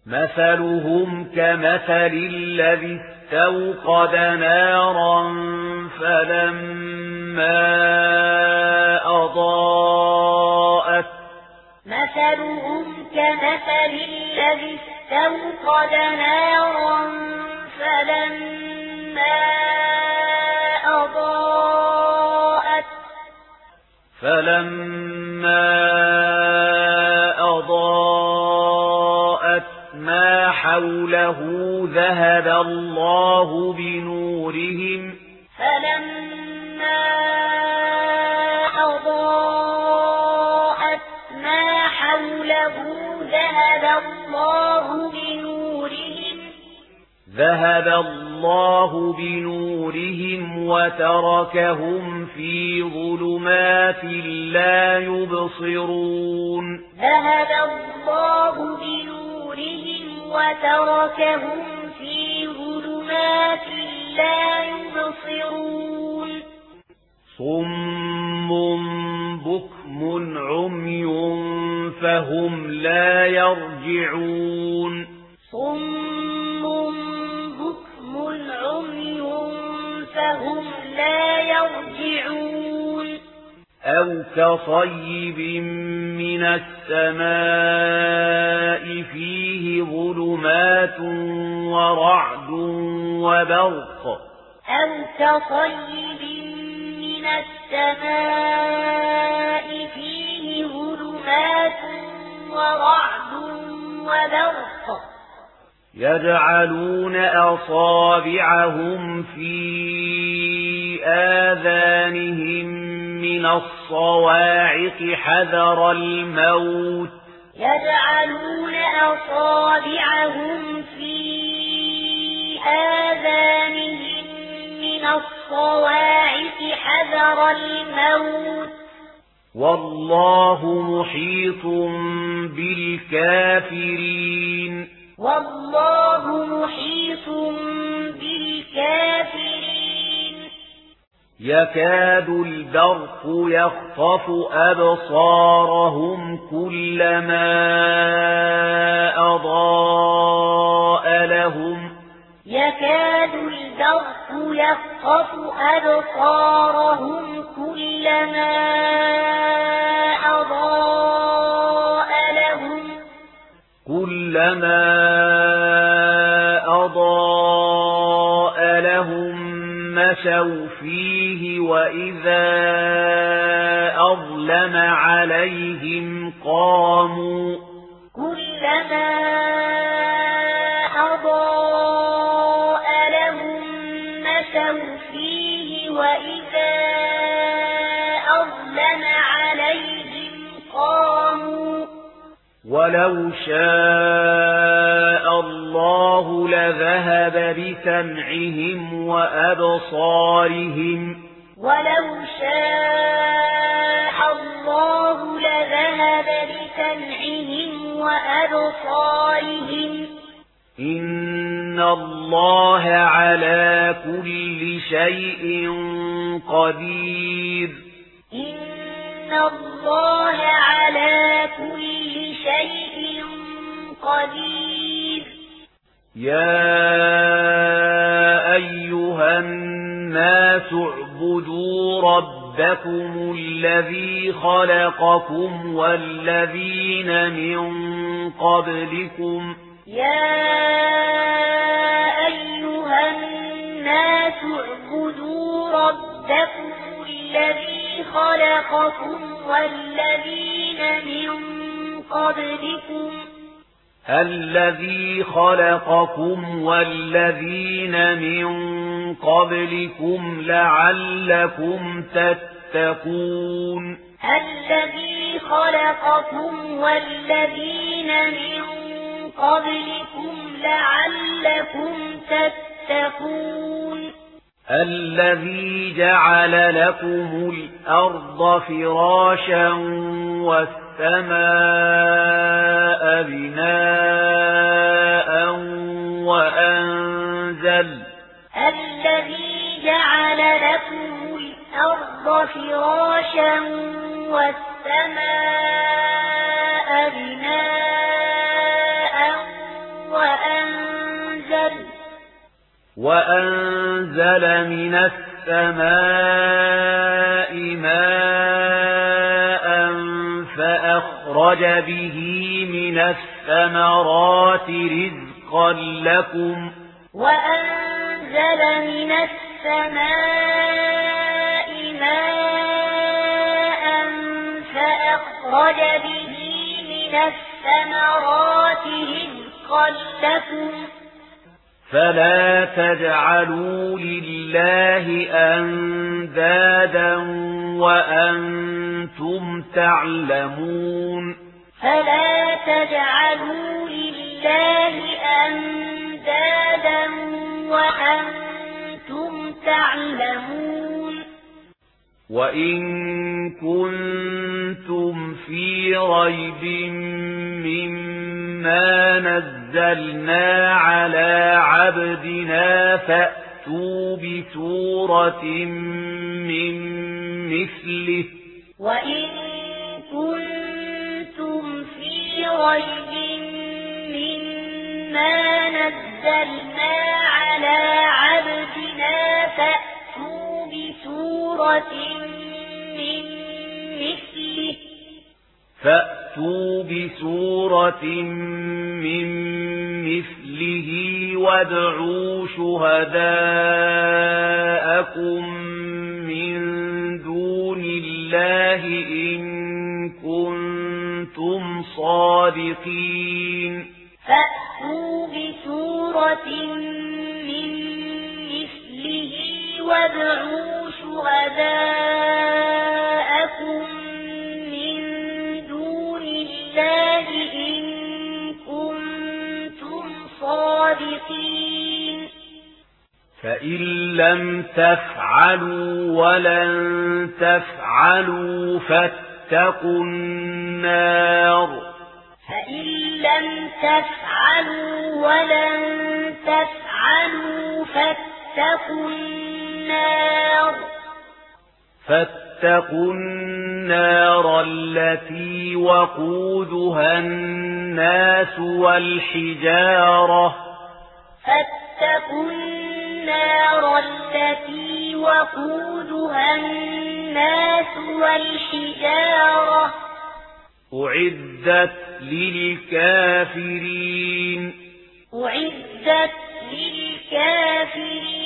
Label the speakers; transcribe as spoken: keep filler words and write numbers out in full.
Speaker 1: مثلهم كمثل الذي استوقد نارا فلما أضاءت
Speaker 2: مثلهم كمثل الذي استوقد نارا فلما أضاءت
Speaker 1: فلما أضاءت ما حوله ذهب الله بنورهم
Speaker 2: فلما أضاءت ما حوله ذهب الله بنورهم
Speaker 1: ذهب الله بنورهم وتركهم في ظلمات لا يبصرون
Speaker 2: ذهب الله بنورهم وتركهم في ظلمات لا يبصرون
Speaker 1: صم بكم عمي فهم لا يرجعون
Speaker 2: صم بكم عمي فهم لا يرجعون
Speaker 1: أو كصيب من السماء فيه ظلمات ورعد وبرق
Speaker 2: أو كصيب من السماء فيه ظلمات ورعد وبرق
Speaker 1: يجعلون أصابعهم في آذانهم من الصواعق حذر الموت
Speaker 2: يجعلون أصابعهم في آذانهم من الصواعق حذر الموت
Speaker 1: والله محيط بالكافرين
Speaker 2: والله محيط بالكافرين
Speaker 1: يكاد البرق يخطف أبصارهم كلما أضاء لهم
Speaker 2: يكاد البرق يخطف أبصارهم كلما أضاء لهم
Speaker 1: كلما أضاء لهم مشوا فيه وإذا أظلم عليهم قاموا
Speaker 2: كلما أضاء لهم مشوا فيه وإذا أظلم عليهم قاموا
Speaker 1: ولو شاء الله لذهب بسمعهم وأبصارهم
Speaker 2: ولو شاء الله لذهب بسمعهم وأبصارهم
Speaker 1: إن الله على كل شيء قدير
Speaker 2: إن الله على كل شيء قدير
Speaker 1: يا أيها الناس اعبدوا ربكم الذي خلقكم والذين من قبلكم
Speaker 2: يا أيها الناس اعبدوا ربكم الذي خلقكم والذين من قبلكم
Speaker 1: الذي خلقكم والذين من قبلكم لعلكم تتقون
Speaker 2: الذي خلقكم والذين من قبلكم لعلكم تتقون
Speaker 1: الذي جعل لكم الأرض فراشا والسماء بناء وأنزل
Speaker 2: الذي جعل لكم الأرض فراشا والسماء بناء
Speaker 1: وأنزل من السماء ماء فأخرج به من الثمرات رزقا لكم
Speaker 2: وأنزل من السماء ماء فأخرج به من الثمرات رزقا لكم
Speaker 1: فلا تجعلوا لله أندادا وأنتم تعلمون
Speaker 2: فلا تجعلوا لله أندادا وأنتم تعلمون
Speaker 1: وإن كنتم في ريب مما نزلنا على عبدنا فأتوا بسورة من مثله
Speaker 2: وإن كنتم في ريب مما نزلنا على عبدنا فأتوا بسورة من مثله
Speaker 1: فأتوا بسورة من مثله وادعوا شهداءكم من دون الله إن كنتم صادقين
Speaker 2: فأتوا بسورة من مثله وادعوا شهداءكم من دون الله إن كنتم صادقين
Speaker 1: فإن لم تفعلوا ولن تفعلوا فاتقوا النار
Speaker 2: فإن لم تفعلوا ولن تفعلوا فاتقوا النار
Speaker 1: فاتقوا النار التي وقودها الناس والحجارة
Speaker 2: فاتقوا النار التي وقودها الناس والحجارة
Speaker 1: أعدت للكافرين
Speaker 2: أعدت للكافرين